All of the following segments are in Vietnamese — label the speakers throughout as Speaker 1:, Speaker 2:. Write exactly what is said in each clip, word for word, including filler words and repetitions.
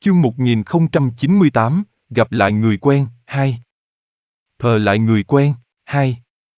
Speaker 1: Chương một nghìn không trăm chín mươi tám, gặp lại người quen, hai. Thờ lại người quen, hai.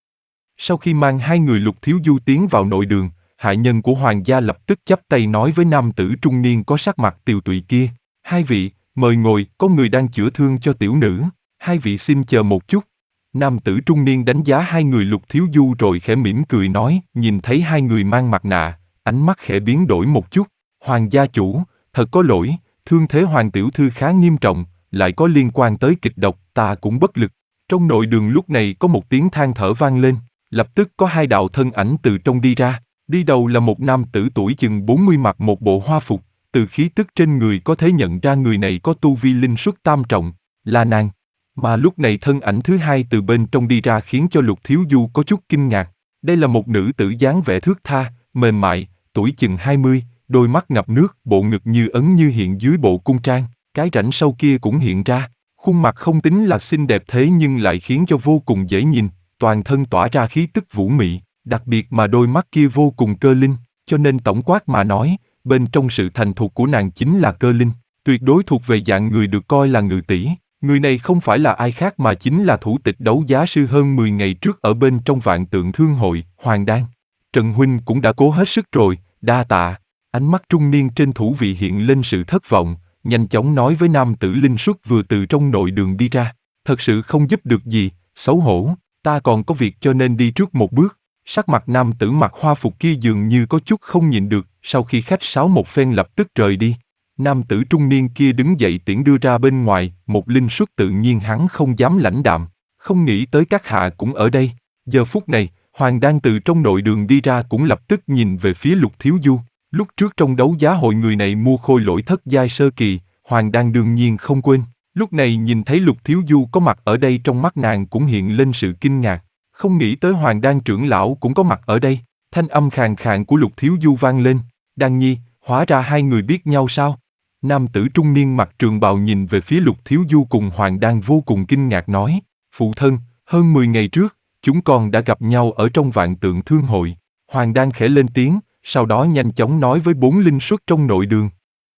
Speaker 1: Sau khi mang hai người Lục Thiếu Du tiến vào nội đường, hạ nhân của hoàng gia lập tức chắp tay nói với nam tử trung niên có sắc mặt tiều tụy kia: hai vị, mời ngồi, có người đang chữa thương cho tiểu nữ, hai vị xin chờ một chút. Nam tử trung niên đánh giá hai người Lục Thiếu Du rồi khẽ mỉm cười nói, nhìn thấy hai người mang mặt nạ, ánh mắt khẽ biến đổi một chút: hoàng gia chủ, thật có lỗi, thương thế hoàng tiểu thư khá nghiêm trọng, lại có liên quan tới kịch độc, ta cũng bất lực. Trong nội đường lúc này có một tiếng than thở vang lên, lập tức có hai đạo thân ảnh từ trong đi ra. Đi đầu là một nam tử tuổi chừng bốn mươi mặc một bộ hoa phục, từ khí tức trên người có thể nhận ra người này có tu vi linh xuất tam trọng, là nàng. Mà lúc này thân ảnh thứ hai từ bên trong đi ra khiến cho Lục Thiếu Du có chút kinh ngạc. Đây là một nữ tử dáng vẻ thướt tha, mềm mại, tuổi chừng hai mươi, đôi mắt ngập nước, bộ ngực như ấn như hiện dưới bộ cung trang, cái rãnh sâu kia cũng hiện ra. Khuôn mặt không tính là xinh đẹp thế nhưng lại khiến cho vô cùng dễ nhìn, toàn thân tỏa ra khí tức vũ mị, đặc biệt mà đôi mắt kia vô cùng cơ linh, cho nên tổng quát mà nói, bên trong sự thành thục của nàng chính là cơ linh, tuyệt đối thuộc về dạng người được coi là ngự tỷ. Người này không phải là ai khác mà chính là thủ tịch đấu giá sư hơn mười ngày trước ở bên trong Vạn Tượng Thương Hội, Hoàng Đan. Trần huynh cũng đã cố hết sức rồi, đa tạ. Ánh mắt trung niên trên thủ vị hiện lên sự thất vọng, nhanh chóng nói với nam tử linh xuất vừa từ trong nội đường đi ra, thật sự không giúp được gì, xấu hổ, ta còn có việc cho nên đi trước một bước. Sắc mặt nam tử mặc hoa phục kia dường như có chút không nhịn được, sau khi khách sáo một phen lập tức rời đi. Nam tử trung niên kia đứng dậy tiễn đưa ra bên ngoài, một linh xuất tự nhiên hắn không dám lãnh đạm, không nghĩ tới các hạ cũng ở đây. Giờ phút này, Hoàng Đan từ trong nội đường đi ra cũng lập tức nhìn về phía Lục Thiếu Du. Lúc trước trong đấu giá hội người này mua khôi lỗi thất giai sơ kỳ, Hoàng Đan đương nhiên không quên. Lúc này nhìn thấy Lục Thiếu Du có mặt ở đây trong mắt nàng cũng hiện lên sự kinh ngạc. Không nghĩ tới Hoàng Đan trưởng lão cũng có mặt ở đây. Thanh âm khàn khàn của Lục Thiếu Du vang lên. Đan nhi, hóa ra hai người biết nhau sao? Nam tử trung niên mặc trường bào nhìn về phía Lục Thiếu Du cùng Hoàng Đan vô cùng kinh ngạc nói. Phụ thân, hơn mười ngày trước, chúng con đã gặp nhau ở trong Vạn Tượng Thương Hội. Hoàng Đan khẽ lên tiếng, sau đó nhanh chóng nói với bốn linh xuất trong nội đường.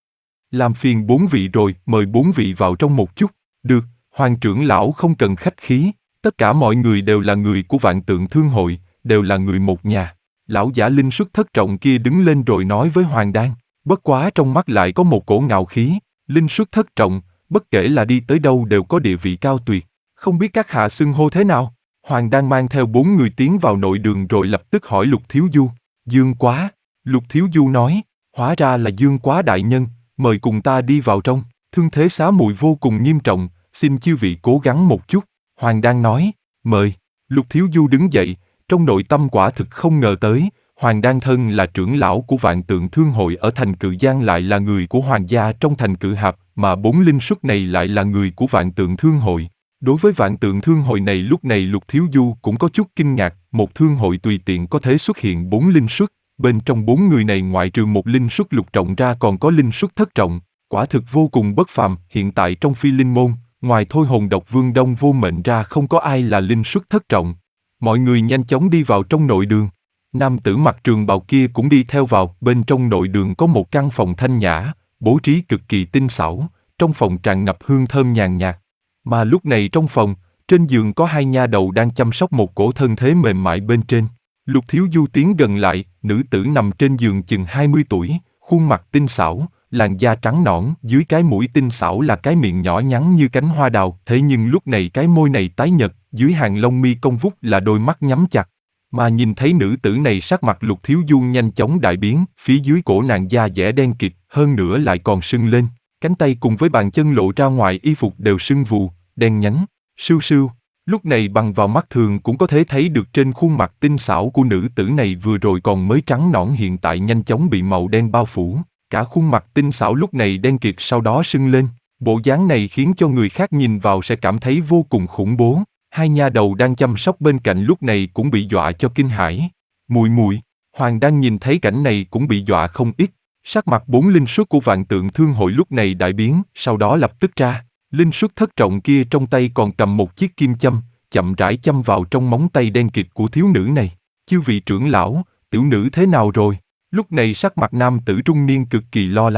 Speaker 1: Làm phiền bốn vị rồi, mời bốn vị vào trong một chút. Được, Hoàng trưởng lão không cần khách khí. Tất cả mọi người đều là người của Vạn Tượng Thương Hội, đều là người một nhà. Lão giả linh xuất thất trọng kia đứng lên rồi nói với Hoàng Đan, bất quá trong mắt lại có một cổ ngạo khí. Linh xuất thất trọng, bất kể là đi tới đâu đều có địa vị cao tuyệt. Không biết các hạ xưng hô thế nào? Hoàng Đan mang theo bốn người tiến vào nội đường rồi lập tức hỏi Lục Thiếu Du. Dương Quá. Lục Thiếu Du nói, hóa ra là Dương Quá đại nhân, mời cùng ta đi vào trong. Thương thế xá muội vô cùng nghiêm trọng, xin chư vị cố gắng một chút. Hoàng Đan nói, mời. Lục Thiếu Du đứng dậy, trong nội tâm quả thực không ngờ tới, Hoàng Đan thân là trưởng lão của Vạn Tượng Thương Hội ở thành Cự Giang lại là người của Hoàng gia trong thành Cự Hạp, mà bốn linh xuất này lại là người của Vạn Tượng Thương Hội. Đối với Vạn Tượng Thương Hội này lúc này Lục Thiếu Du cũng có chút kinh ngạc, một thương hội tùy tiện có thể xuất hiện bốn linh xuất, bên trong bốn người này ngoại trừ một linh xuất lục trọng ra còn có linh xuất thất trọng, quả thực vô cùng bất phàm. Hiện tại trong Phi Linh môn, ngoài Thôi Hồn Độc Vương Đông Vô Mệnh ra không có ai là linh xuất thất trọng. Mọi người nhanh chóng đi vào trong nội đường. Nam tử mặc trường bào kia cũng đi theo vào. Bên trong nội đường có một căn phòng thanh nhã, bố trí cực kỳ tinh xảo, trong phòng tràn ngập hương thơm nhàn nhạt. Mà lúc này trong phòng, trên giường có hai nha đầu đang chăm sóc một cổ thân thế mềm mại bên trên. Lục Thiếu Du tiến gần lại, nữ tử nằm trên giường chừng hai mươi tuổi, khuôn mặt tinh xảo, làn da trắng nõn, dưới cái mũi tinh xảo là cái miệng nhỏ nhắn như cánh hoa đào, thế nhưng lúc này cái môi này tái nhợt, dưới hàng lông mi cong vút là đôi mắt nhắm chặt. Mà nhìn thấy nữ tử này sắc mặt Lục Thiếu Du nhanh chóng đại biến, phía dưới cổ nàng da dẻ đen kịt, hơn nữa lại còn sưng lên, cánh tay cùng với bàn chân lộ ra ngoài y phục đều sưng vù, đen nhánh, sưu sưu. Lúc này bằng vào mắt thường cũng có thể thấy được trên khuôn mặt tinh xảo của nữ tử này vừa rồi còn mới trắng nõn hiện tại nhanh chóng bị màu đen bao phủ. Cả khuôn mặt tinh xảo lúc này đen kịt sau đó sưng lên. Bộ dáng này khiến cho người khác nhìn vào sẽ cảm thấy vô cùng khủng bố. Hai nha đầu đang chăm sóc bên cạnh lúc này cũng bị dọa cho kinh hãi. Mùi mùi, Hoàng đang nhìn thấy cảnh này cũng bị dọa không ít. Sắc mặt bốn linh xuất của Vạn Tượng Thương Hội lúc này đại biến, sau đó lập tức ra. Linh xuất thất trọng kia trong tay còn cầm một chiếc kim châm, chậm rãi châm vào trong móng tay đen kịt của thiếu nữ này. Chư vị trưởng lão, tiểu nữ thế nào rồi? Lúc này sắc mặt nam tử trung niên cực kỳ lo lắng,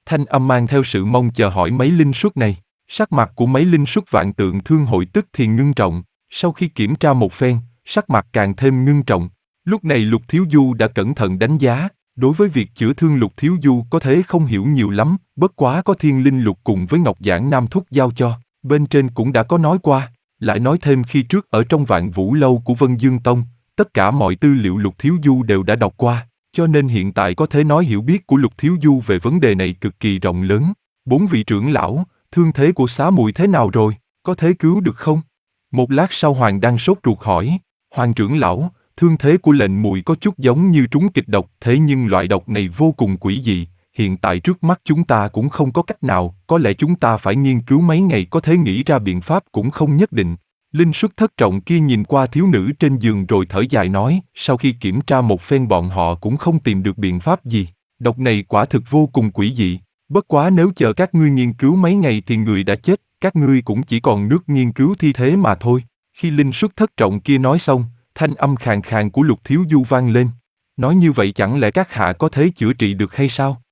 Speaker 1: Thanh âm mang theo sự mong chờ hỏi mấy linh suất này. Sắc mặt của mấy linh suất vạn tượng thương hội tức thì ngưng trọng. Sau khi kiểm tra một phen, sắc mặt càng thêm ngưng trọng. Lúc này Lục Thiếu Du đã cẩn thận đánh giá. Đối với việc chữa thương Lục Thiếu Du có thể không hiểu nhiều lắm, bất quá có thiên linh lục cùng với Ngọc Giản Nam Thúc giao cho. Bên trên cũng đã có nói qua. Lại nói thêm khi trước ở trong Vạn Vũ Lâu của Vân Dương Tông, tất cả mọi tư liệu Lục Thiếu Du đều đã đọc qua, cho nên hiện tại có thể nói hiểu biết của Lục Thiếu Du về vấn đề này cực kỳ rộng lớn. Bốn vị trưởng lão, thương thế của Xá Muội thế nào rồi, có thể cứu được không? Một lát sau Hoàng đang sốt ruột hỏi. Hoàng trưởng lão, thương thế của lệnh muội có chút giống như trúng kịch độc, thế nhưng loại độc này vô cùng quỷ dị, hiện tại trước mắt chúng ta cũng không có cách nào, có lẽ chúng ta phải nghiên cứu mấy ngày có thể nghĩ ra biện pháp cũng không nhất định. Linh Suất thất trọng kia nhìn qua thiếu nữ trên giường rồi thở dài nói, sau khi kiểm tra một phen bọn họ cũng không tìm được biện pháp gì, độc này quả thực vô cùng quỷ dị, bất quá nếu chờ các ngươi nghiên cứu mấy ngày thì người đã chết, các ngươi cũng chỉ còn nước nghiên cứu thi thế mà thôi. Khi Linh Suất thất trọng kia nói xong, thanh âm khàn khàn của Lục Thiếu Du vang lên. Nói như vậy chẳng lẽ các hạ có thể chữa trị được hay sao?